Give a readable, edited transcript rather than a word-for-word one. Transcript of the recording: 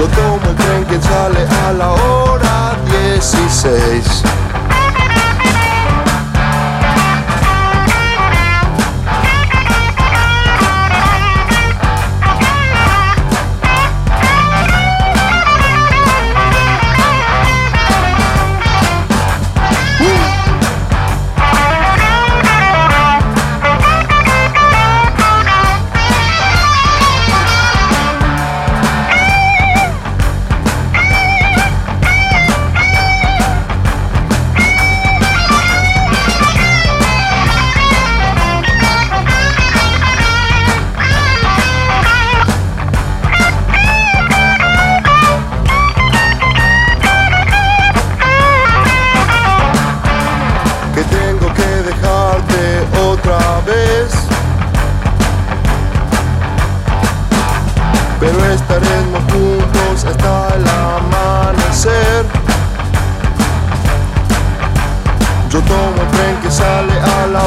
Yo tomo el tren que sale a la hora 16. Que tengo que dejarte otra vez, pero estaremos juntos hasta el amanecer. Yo tomo el tren que sale a la